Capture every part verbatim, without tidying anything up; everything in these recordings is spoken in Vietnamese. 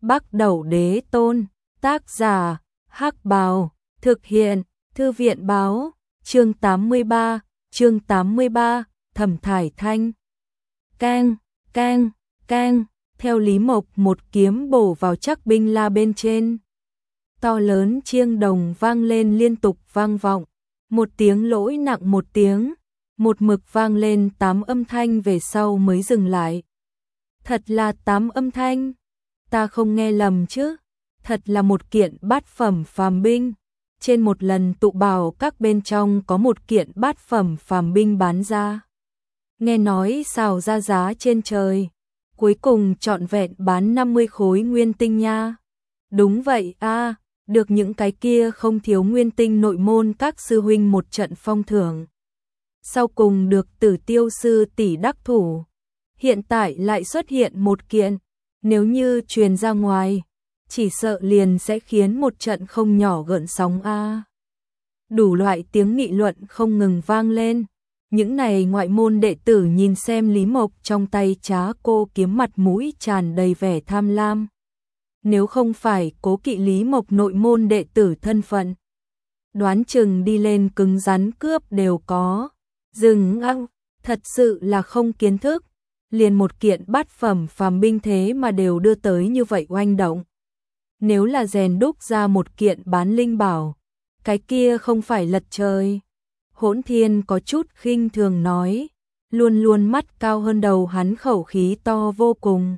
Bắc Đẩu Đế Tôn, tác giả, Hắc Bào, thực hiện, Thư viện báo, chương tám mươi ba, chương tám mươi ba, Thẩm Thải Thanh. Keng, keng, keng, theo Lý Mộc một kiếm bổ vào chắc binh la bên trên. To lớn chiêng đồng vang lên liên tục vang vọng, một tiếng lỗi nặng một tiếng, một mực vang lên tám âm thanh về sau mới dừng lại. Thật là tám âm thanh, ta không nghe lầm chứ, thật là một kiện bát phẩm phàm binh. Trên một lần tụ bảo các bên trong có một kiện bát phẩm phàm binh bán ra. Nghe nói xào ra giá trên trời, cuối cùng trọn vẹn bán năm mươi khối nguyên tinh nha. Đúng vậy a, à, được những cái kia không thiếu nguyên tinh nội môn các sư huynh một trận phong thưởng. Sau cùng được Tử Tiêu sư tỷ đắc thủ. Hiện tại lại xuất hiện một kiện, nếu như truyền ra ngoài, chỉ sợ liền sẽ khiến một trận không nhỏ gợn sóng a. À. Đủ loại tiếng nghị luận không ngừng vang lên. Những này ngoại môn đệ tử nhìn xem Lý Mộc trong tay trá cô kiếm, mặt mũi tràn đầy vẻ tham lam. Nếu không phải cố kỵ Lý Mộc nội môn đệ tử thân phận, đoán chừng đi lên cứng rắn cướp đều có. Dừng ăng, thật sự là không kiến thức, liền một kiện bát phẩm phàm binh thế mà đều đưa tới như vậy oanh động. Nếu là rèn đúc ra một kiện bán linh bảo, cái kia không phải lật trời. Hỗn Thiên có chút khinh thường nói, luôn luôn mắt cao hơn đầu hắn, khẩu khí to vô cùng.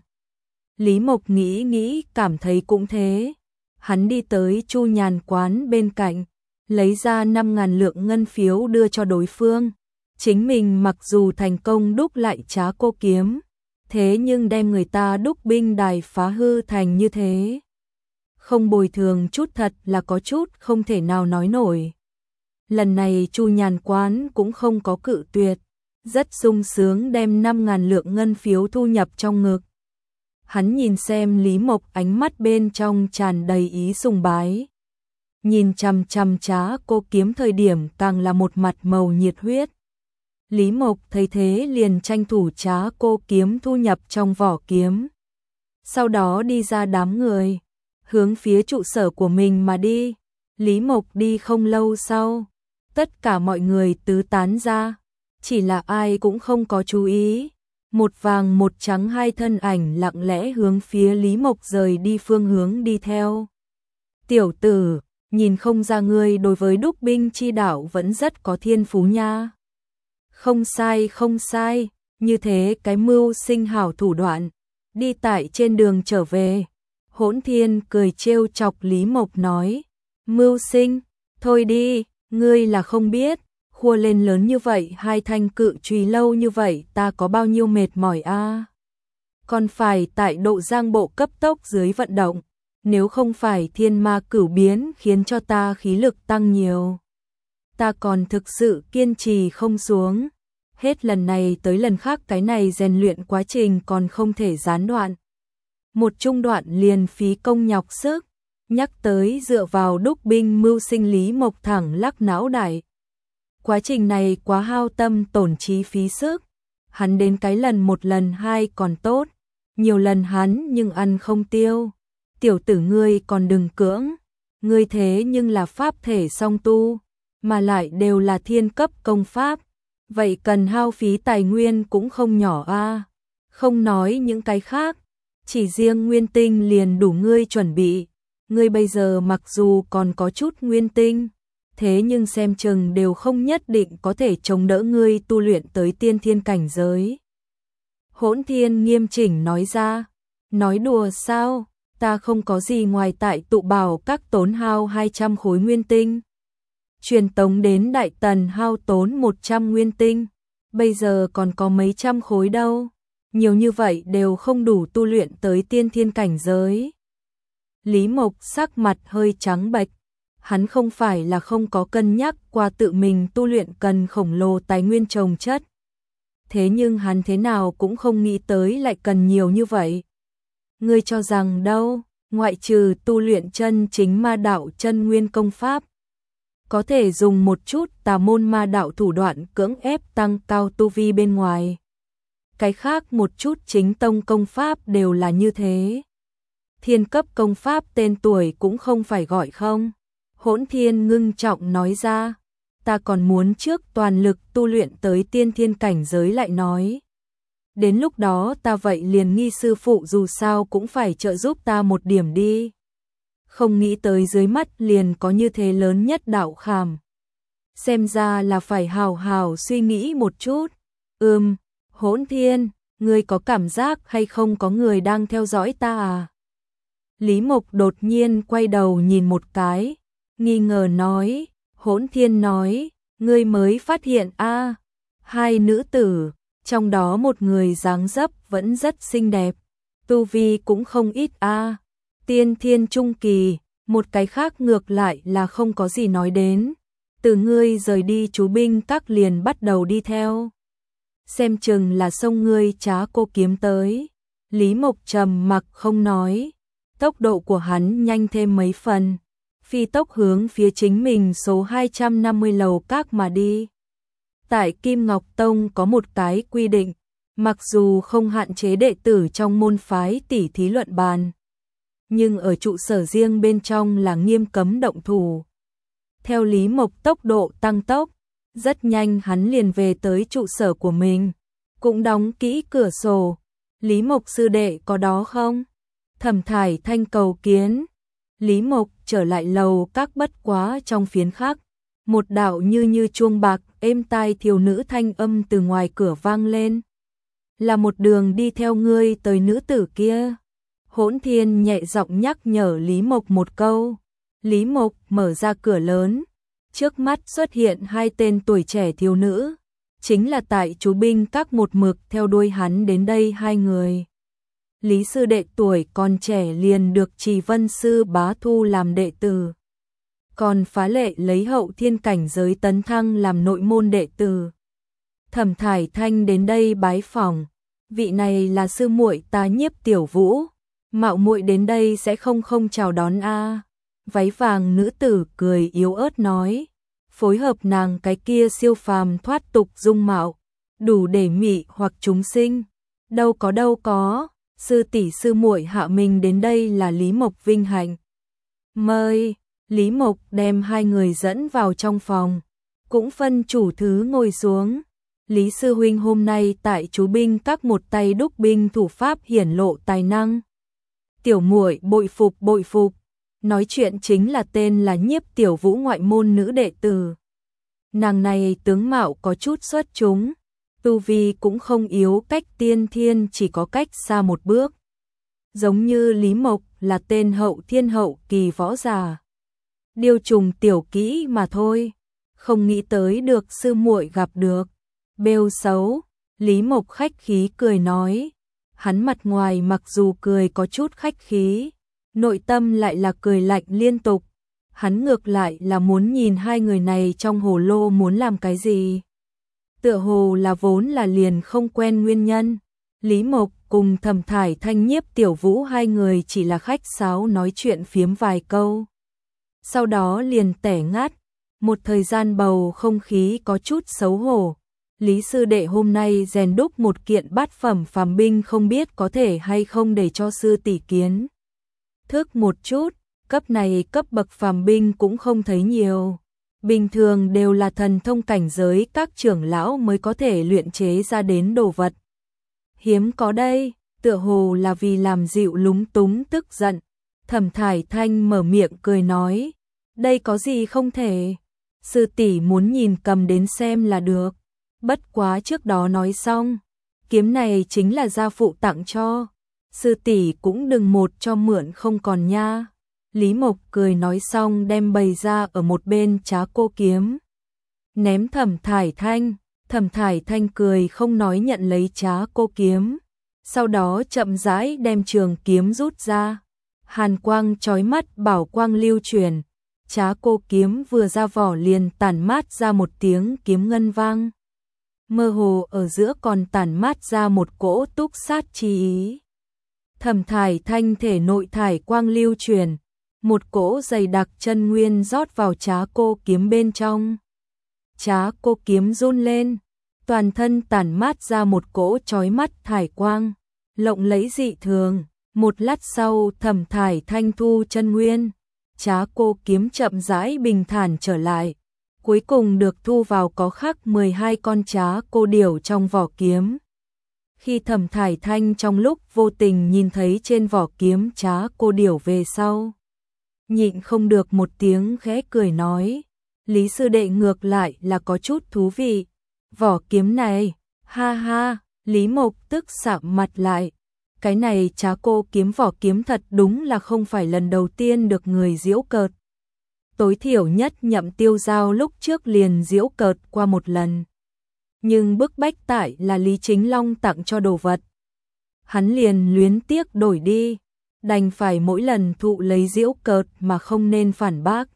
Lý Mộc nghĩ nghĩ cảm thấy cũng thế. Hắn đi tới Chu Nhàn quán bên cạnh, lấy ra năm ngàn lượng ngân phiếu đưa cho đối phương. Chính mình mặc dù thành công đúc lại trá cô kiếm, thế nhưng đem người ta đúc binh đài phá hư thành như thế, không bồi thường chút thật là có chút không thể nào nói nổi. Lần này Chu Nhàn quán cũng không có cự tuyệt, rất sung sướng đem năm ngàn lượng ngân phiếu thu nhập trong ngực. Hắn nhìn xem Lý Mộc, ánh mắt bên trong tràn đầy ý sùng bái. Nhìn chằm chằm trá cô kiếm thời điểm càng là một mặt màu nhiệt huyết. Lý Mộc thấy thế liền tranh thủ trá cô kiếm thu nhập trong vỏ kiếm. Sau đó đi ra đám người, hướng phía trụ sở của mình mà đi. Lý Mộc đi không lâu sau, tất cả mọi người tứ tán ra, chỉ là ai cũng không có chú ý. Một vàng một trắng hai thân ảnh lặng lẽ hướng phía Lý Mộc rời đi phương hướng đi theo. Tiểu tử, nhìn không ra ngươi đối với đúc binh chi đạo vẫn rất có thiên phú nha. Không sai không sai, như thế cái mưu sinh hảo thủ đoạn. Đi tại trên đường trở về, Hỗn Thiên cười trêu chọc Lý Mộc nói, mưu sinh, thôi đi, ngươi là không biết, khua lên lớn như vậy, hai thanh cự chùy lâu như vậy, ta có bao nhiêu mệt mỏi a. À? Còn phải tại độ giang bộ cấp tốc dưới vận động, nếu không phải thiên ma cửu biến khiến cho ta khí lực tăng nhiều, ta còn thực sự kiên trì không xuống. Hết lần này tới lần khác cái này rèn luyện quá trình còn không thể gián đoạn. Một trung đoạn liền phí công nhọc sức. Nhắc tới dựa vào đúc binh mưu sinh, Lý Mộc thẳng lắc não đại. Quá trình này quá hao tâm tổn trí phí sức. Hắn đến cái lần một lần hai còn tốt, nhiều lần hắn nhưng ăn không tiêu. Tiểu tử ngươi còn đừng cưỡng, ngươi thế nhưng là pháp thể song tu, mà lại đều là thiên cấp công pháp, vậy cần hao phí tài nguyên cũng không nhỏ a. À. Không nói những cái khác, chỉ riêng nguyên tinh liền đủ ngươi chuẩn bị. Ngươi bây giờ mặc dù còn có chút nguyên tinh, thế nhưng xem chừng đều không nhất định có thể chống đỡ ngươi tu luyện tới tiên thiên cảnh giới. Hỗn Thiên nghiêm chỉnh nói ra, nói đùa sao, ta không có gì ngoài tại tụ bảo các tốn hao hai trăm khối nguyên tinh. Truyền tống đến Đại Tần hao tốn một trăm nguyên tinh, bây giờ còn có mấy trăm khối đâu, nhiều như vậy đều không đủ tu luyện tới tiên thiên cảnh giới. Lý Mộc sắc mặt hơi trắng bệch, hắn không phải là không có cân nhắc qua tự mình tu luyện cần khổng lồ tài nguyên trồng chất. Thế nhưng hắn thế nào cũng không nghĩ tới lại cần nhiều như vậy. Ngươi cho rằng đâu, ngoại trừ tu luyện chân chính ma đạo chân nguyên công pháp, có thể dùng một chút tà môn ma đạo thủ đoạn cưỡng ép tăng cao tu vi bên ngoài. Cái khác một chút chính tông công pháp đều là như thế. thiên cấp công pháp tên tuổi cũng không phải gọi không. Hỗn Thiên ngưng trọng nói ra, ta còn muốn trước toàn lực tu luyện tới tiên thiên cảnh giới lại nói. Đến lúc đó ta vậy liền nghi sư phụ dù sao cũng phải trợ giúp ta một điểm đi. Không nghĩ tới dưới mắt liền có như thế lớn nhất đạo khảm. Xem ra là phải hào hào suy nghĩ một chút. Ừm, Hỗn Thiên, ngươi có cảm giác hay không có người đang theo dõi ta à? Lý Mộc đột nhiên quay đầu nhìn một cái, nghi ngờ nói, Hỗn Thiên nói, ngươi mới phát hiện a à, hai nữ tử, trong đó một người dáng dấp vẫn rất xinh đẹp, tu vi cũng không ít a à, tiên thiên trung kỳ, một cái khác ngược lại là không có gì nói đến, từ ngươi rời đi chú binh các liền bắt đầu đi theo. Xem chừng là xông ngươi Trá Cô Kiếm tới. Lý Mộc trầm mặc không nói, tốc độ của hắn nhanh thêm mấy phần, phi tốc hướng phía chính mình số hai trăm năm mươi lầu các mà đi. Tại Kim Ngọc Tông có một cái quy định, mặc dù không hạn chế đệ tử trong môn phái tỉ thí luận bàn, nhưng ở trụ sở riêng bên trong là nghiêm cấm động thủ. Theo Lý Mộc tốc độ tăng tốc, rất nhanh hắn liền về tới trụ sở của mình, cũng đóng kỹ cửa sổ. Lý Mộc sư đệ có đó không? Thẩm Thải Thanh cầu kiến. Lý Mộc trở lại lầu các bất quá trong phiến khắc, một đạo như như chuông bạc êm tai thiếu nữ thanh âm từ ngoài cửa vang lên. Là một đường đi theo ngươi tới nữ tử kia. Hỗn Thiên nhẹ giọng nhắc nhở Lý Mộc một câu. Lý Mộc mở ra cửa lớn, trước mắt xuất hiện hai tên tuổi trẻ thiếu nữ, chính là tại chú binh các một mực theo đuôi hắn đến đây hai người. Lý sư đệ tuổi còn trẻ liền được Trì Vân sư bá thu làm đệ tử, còn Phá Lệ lấy hậu thiên cảnh giới tấn thăng làm nội môn đệ tử. Thẩm Thải Thanh đến đây bái phỏng, vị này là sư muội ta Nhiếp Tiểu Vũ, mạo muội đến đây sẽ không không chào đón a. À. Váy vàng nữ tử cười yếu ớt nói, phối hợp nàng cái kia siêu phàm thoát tục dung mạo, đủ để mị hoặc chúng sinh. Đâu có đâu có, sư tỷ sư muội hạ mình đến đây là Lý Mộc vinh hạnh. Mời. Lý Mộc đem hai người dẫn vào trong phòng, cũng phân chủ thứ ngồi xuống. Lý sư huynh hôm nay tại chú binh các một tay đúc binh thủ pháp hiển lộ tài năng. Tiểu muội bội phục bội phục. Nói chuyện chính là tên là Nhiếp Tiểu Vũ ngoại môn nữ đệ tử. Nàng này tướng mạo có chút xuất chúng, tu vi cũng không yếu, cách tiên thiên chỉ có cách xa một bước. Giống như Lý Mộc là tên hậu thiên hậu kỳ võ giả. Điều trùng tiểu kỹ mà thôi, không nghĩ tới được sư muội gặp được. Bêu xấu, Lý Mộc khách khí cười nói. Hắn mặt ngoài mặc dù cười có chút khách khí, nội tâm lại là cười lạnh liên tục. Hắn ngược lại là muốn nhìn hai người này trong hồ lô muốn làm cái gì. Tựa hồ là vốn là liền không quen nguyên nhân. Lý Mộc cùng Thẩm Thải Thanh Nhiếp Tiểu Vũ hai người chỉ là khách sáo nói chuyện phiếm vài câu. Sau đó liền tẻ ngắt, một thời gian bầu không khí có chút xấu hổ. Lý sư đệ hôm nay rèn đúc một kiện bát phẩm phàm binh, không biết có thể hay không để cho sư tỷ kiến thức một chút, cấp này cấp bậc phàm binh cũng không thấy nhiều. Bình thường đều là thần thông cảnh giới các trưởng lão mới có thể luyện chế ra đến đồ vật. Hiếm có đây, tựa hồ là vì làm dịu lúng túng tức giận. Thẩm Thải Thanh mở miệng cười nói, đây có gì không thể, sư tỷ muốn nhìn cầm đến xem là được. Bất quá trước đó nói xong, kiếm này chính là gia phụ tặng cho, sư tỷ cũng đừng một cho mượn không còn nha. Lý Mộc cười nói xong đem bày ra ở một bên Trá Cô Kiếm, ném Thẩm Thải Thanh. Thẩm Thải Thanh cười không nói nhận lấy Trá Cô Kiếm, sau đó chậm rãi đem trường kiếm rút ra. Hàn quang chói mắt, bảo quang lưu truyền, Trá Cô Kiếm vừa ra vỏ liền tản mát ra một tiếng kiếm ngân vang. Mơ hồ ở giữa còn tản mát ra một cỗ túc sát chi ý. Thẩm Thải Thanh thể nội thải quang lưu truyền, một cỗ dày đặc chân nguyên rót vào Trá Cô Kiếm bên trong. Trá Cô Kiếm run lên, toàn thân tản mát ra một cỗ chói mắt thải quang, lộng lẫy dị thường. Một lát sau Thẩm Thải Thanh thu chân nguyên, Trá Cô kiếm chậm rãi bình thản trở lại, cuối cùng được thu vào có khắc mười hai con Trá Cô điểu trong vỏ kiếm. Khi Thẩm Thải Thanh trong lúc vô tình nhìn thấy trên vỏ kiếm Trá Cô điểu về sau, nhịn không được một tiếng khẽ cười nói, Lý sư đệ ngược lại là có chút thú vị, vỏ kiếm này, ha ha, Lý Mộc tức sạm mặt lại. Cái này Trá Cô kiếm vỏ kiếm thật đúng là không phải lần đầu tiên được người giễu cợt. Tối thiểu nhất Nhậm Tiêu Giao lúc trước liền giễu cợt qua một lần. Nhưng bức bách tại là Lý Chính Long tặng cho đồ vật. Hắn liền luyến tiếc đổi đi, đành phải mỗi lần thụ lấy giễu cợt mà không nên phản bác.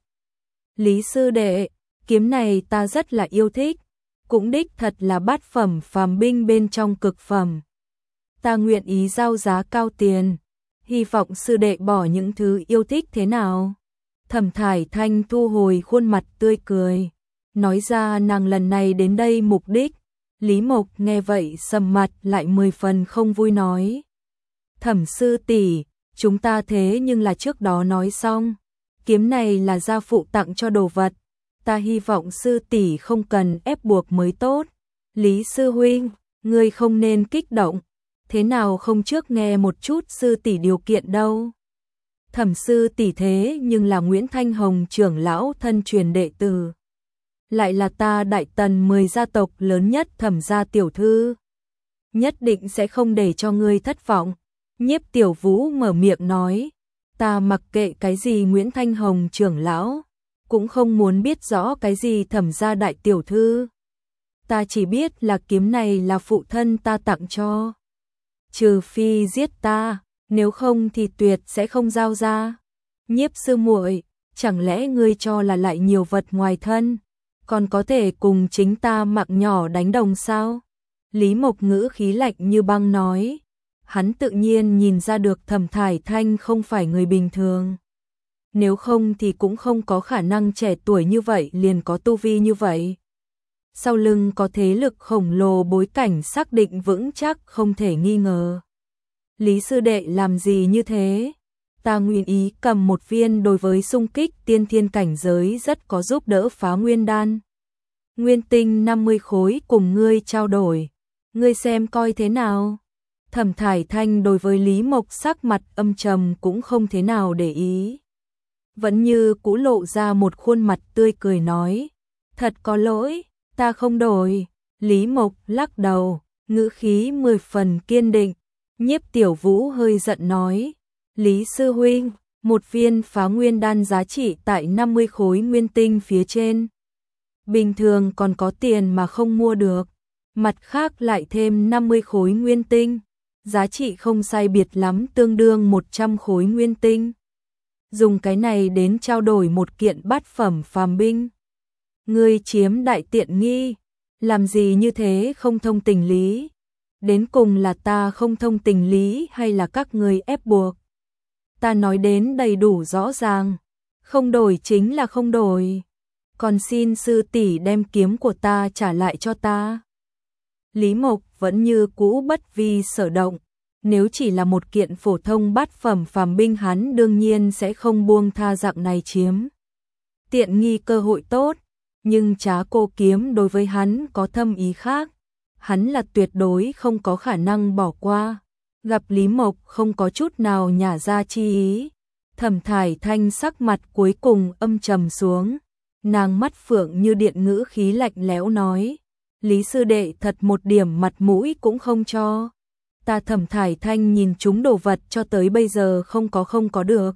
Lý sư đệ, kiếm này ta rất là yêu thích, cũng đích thật là bát phẩm phàm binh bên trong cực phẩm. Ta nguyện ý giao giá cao tiền, hy vọng sư đệ bỏ những thứ yêu thích thế nào. Thẩm Thải Thanh thu hồi khuôn mặt tươi cười, nói ra nàng lần này đến đây mục đích. Lý Mộc nghe vậy sầm mặt lại mười phần không vui nói. Thẩm sư tỷ, chúng ta thế nhưng là trước đó nói xong, kiếm này là gia phụ tặng cho đồ vật, ta hy vọng sư tỷ không cần ép buộc mới tốt. Lý sư huynh, ngươi không nên kích động, thế nào không trước nghe một chút sư tỷ điều kiện đâu. Thẩm sư tỷ thế nhưng là Nguyễn Thanh Hồng trưởng lão thân truyền đệ tử, lại là ta Đại Tần mười gia tộc lớn nhất Thẩm gia tiểu thư, nhất định sẽ không để cho ngươi thất vọng. Nhiếp Tiểu Vũ mở miệng nói, ta mặc kệ cái gì Nguyễn Thanh Hồng trưởng lão, cũng không muốn biết rõ cái gì Thẩm gia đại tiểu thư. Ta chỉ biết là kiếm này là phụ thân ta tặng cho. Trừ phi giết ta, nếu không thì tuyệt sẽ không giao ra. Nhiếp sư muội, chẳng lẽ ngươi cho là lại nhiều vật ngoài thân, còn có thể cùng chính ta mạng nhỏ đánh đồng sao? Lý Mộc ngữ khí lạnh như băng nói. Hắn tự nhiên nhìn ra được Thẩm Thải Thanh không phải người bình thường. Nếu không thì cũng không có khả năng trẻ tuổi như vậy liền có tu vi như vậy. Sau lưng có thế lực khổng lồ, bối cảnh xác định vững chắc không thể nghi ngờ. Lý sư đệ làm gì như thế? Ta nguyện ý cầm một viên đối với xung kích tiên thiên cảnh giới rất có giúp đỡ phá nguyên đan. Nguyên tinh năm mươi khối cùng ngươi trao đổi. Ngươi xem coi thế nào? Thẩm Thải Thanh đối với Lý Mộc sắc mặt âm trầm cũng không thế nào để ý. Vẫn như cũ lộ ra một khuôn mặt tươi cười nói. Thật có lỗi, ta không đổi. Lý Mộc lắc đầu, ngữ khí mười phần kiên định. Nhiếp Tiểu Vũ hơi giận nói. Lý sư huynh, một viên phá nguyên đan giá trị tại năm mươi khối nguyên tinh phía trên. Bình thường còn có tiền mà không mua được. Mặt khác lại thêm năm mươi khối nguyên tinh. Giá trị không sai biệt lắm, tương đương một trăm khối nguyên tinh. Dùng cái này đến trao đổi một kiện bát phẩm phàm binh. Ngươi chiếm đại tiện nghi, làm gì như thế không thông tình lý? Đến cùng là ta không thông tình lý hay là các ngươi ép buộc? Ta nói đến đầy đủ rõ ràng, không đổi chính là không đổi. Còn xin sư tỷ đem kiếm của ta trả lại cho ta. Lý Mộc vẫn như cũ bất vi sở động, nếu chỉ là một kiện phổ thông bát phẩm phàm binh hắn đương nhiên sẽ không buông tha dạng này chiếm. Tiện nghi cơ hội tốt, nhưng Trá Cô kiếm đối với hắn có thâm ý khác, hắn là tuyệt đối không có khả năng bỏ qua. Gặp Lý Mộc không có chút nào nhả ra chi ý, Thẩm Thải Thanh sắc mặt cuối cùng âm trầm xuống, nàng mắt phượng như điện, ngữ khí lạnh lẽo nói. Lý sư đệ thật một điểm mặt mũi cũng không cho. Ta Thẩm Thải Thanh nhìn chúng đồ vật cho tới bây giờ không có không có được.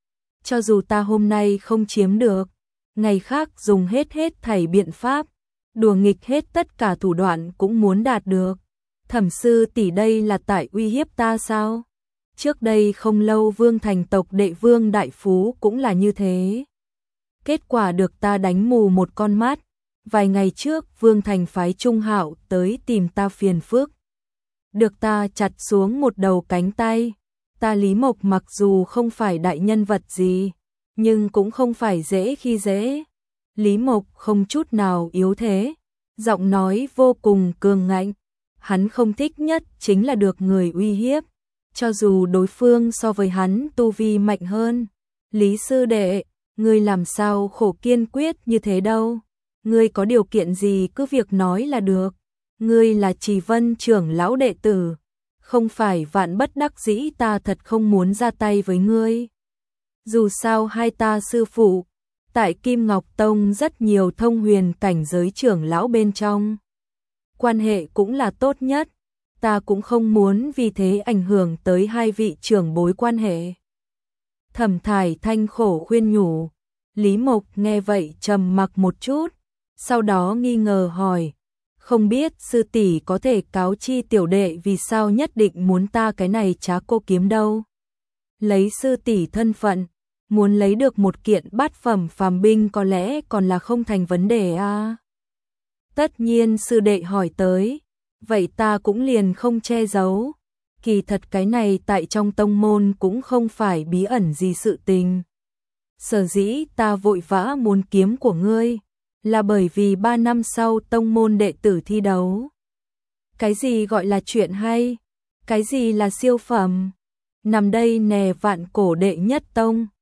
Cho dù ta hôm nay không chiếm được, ngày khác dùng hết hết thảy biện pháp, đùa nghịch hết tất cả thủ đoạn cũng muốn đạt được. Thẩm sư tỷ đây là tại uy hiếp ta sao? Trước đây không lâu Vương Thành tộc đệ Vương Đại Phú cũng là như thế. Kết quả được ta đánh mù một con mắt. Vài ngày trước Vương Thành phái Trung Hạo tới tìm ta phiền phức. Được ta chặt xuống một đầu cánh tay. Ta Lý Mộc mặc dù không phải đại nhân vật gì, nhưng cũng không phải dễ khi dễ. Lý Mộc không chút nào yếu thế, giọng nói vô cùng cường ngạnh. Hắn không thích nhất chính là được người uy hiếp. cho dù đối phương so với hắn tu vi mạnh hơn. Lý sư đệ, ngươi làm sao khổ kiên quyết như thế đâu, ngươi có điều kiện gì cứ việc nói là được, ngươi là Trì Vân trưởng lão đệ tử, không phải vạn bất đắc dĩ ta thật không muốn ra tay với ngươi. Dù sao hai ta sư phụ, tại Kim Ngọc Tông rất nhiều thông huyền cảnh giới trưởng lão bên trong. Quan hệ cũng là tốt nhất, ta cũng không muốn vì thế ảnh hưởng tới hai vị trưởng bối quan hệ. Thẩm Thải Thanh khổ khuyên nhủ, Lý Mộc nghe vậy trầm mặc một chút, sau đó nghi ngờ hỏi, không biết sư tỷ có thể cáo chi tiểu đệ vì sao nhất định muốn ta cái này trá cô kiếm đâu. Lấy sư tỷ thân phận, muốn lấy được một kiện bát phẩm phàm binh có lẽ còn là không thành vấn đề a. À? Tất nhiên sư đệ hỏi tới, vậy ta cũng liền không che giấu. Kỳ thật cái này tại trong tông môn cũng không phải bí ẩn gì sự tình. Sở dĩ ta vội vã muốn kiếm của ngươi, là bởi vì ba năm sau tông môn đệ tử thi đấu. Cái gì gọi là chuyện hay? Cái gì là siêu phẩm? Nằm đây nè vạn cổ đệ nhất tông,